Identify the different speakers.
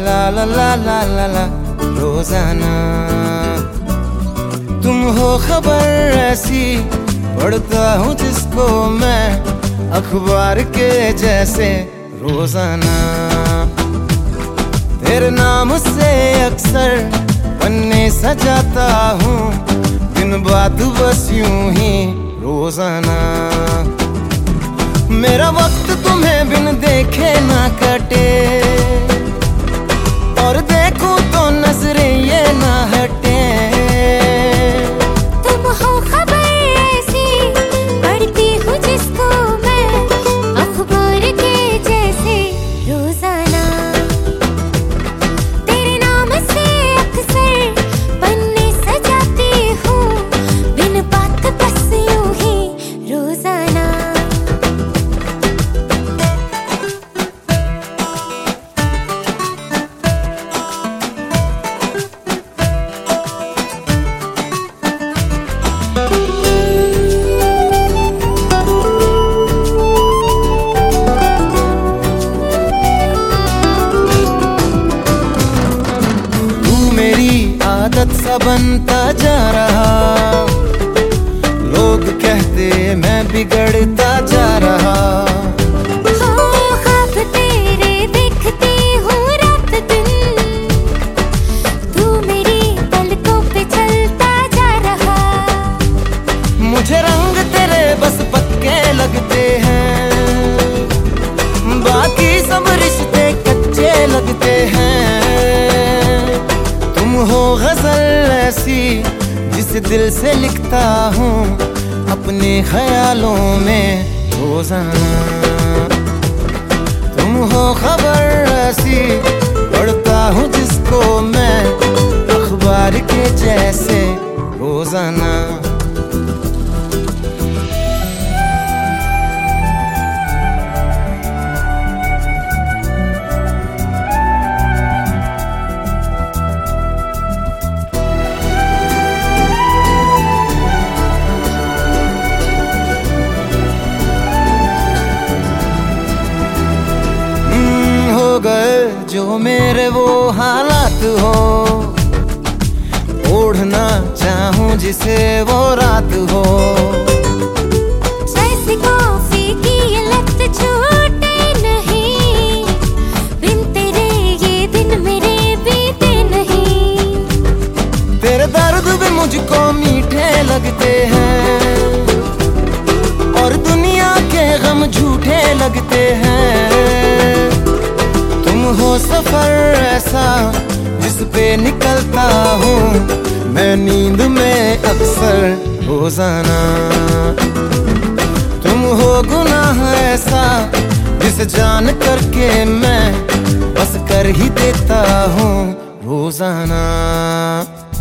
Speaker 1: ला ला ला ला ला ला रोजाना। तुम हो खबर ऐसी पढ़ता हूँ जिसको मैं अखबार के जैसे रोजाना। तेरे नाम से अक्सर पन्ने सजाता हूँ दिन बात बस यूं ही रोजाना। मेरा वक्त तुम्हें बिन देखे ना कटे और देखूं तो नजरें ये ना हटे।
Speaker 2: तुम हो खबर ऐसी पढ़ती हूँ जिसको मैं अखबार के जैसे रोजाना। तेरे नाम से अक्सर पन्ने सजाती हूँ बिन बात बस यूं ही रोजाना।
Speaker 1: आदत सा बनता जा रहा, लोग कहते मैं बिगड़ता जा रहा।
Speaker 2: ख्वाब तेरे देखती हूँ रात दिन, तू मेरी पलकों पे चलता जा रहा।
Speaker 1: मुझे रंग तेरे बस पक्के लगते हैं, बाकी सब रिश्ते कच्चे लगते हैं। तुम हो गजल ऐसी जिस दिल से लिखता हूँ अपने ख्यालों में रोजाना। तुम हो खबर ऐसी पढ़ता हूँ जिसको मैं अखबार के जैसे रोजाना। जो मेरे वो हालात हो, ओढ़ना चाहूं जिसे वो रात हो।
Speaker 2: जैसे कॉफी की ये लत छूटे नहीं, बिन तेरे ये दिन मेरे बीते नहीं।
Speaker 1: तेरे दर्द भी मुझको मीठे लगते हैं और दुनिया के गम झूठे लगते हैं। हो सफर ऐसा जिस पे निकलता हूँ मैं नींद में अक्सर रोजाना। तुम हो गुनाह ऐसा जिसे जान करके मैं बस कर ही देता हूँ रोजाना।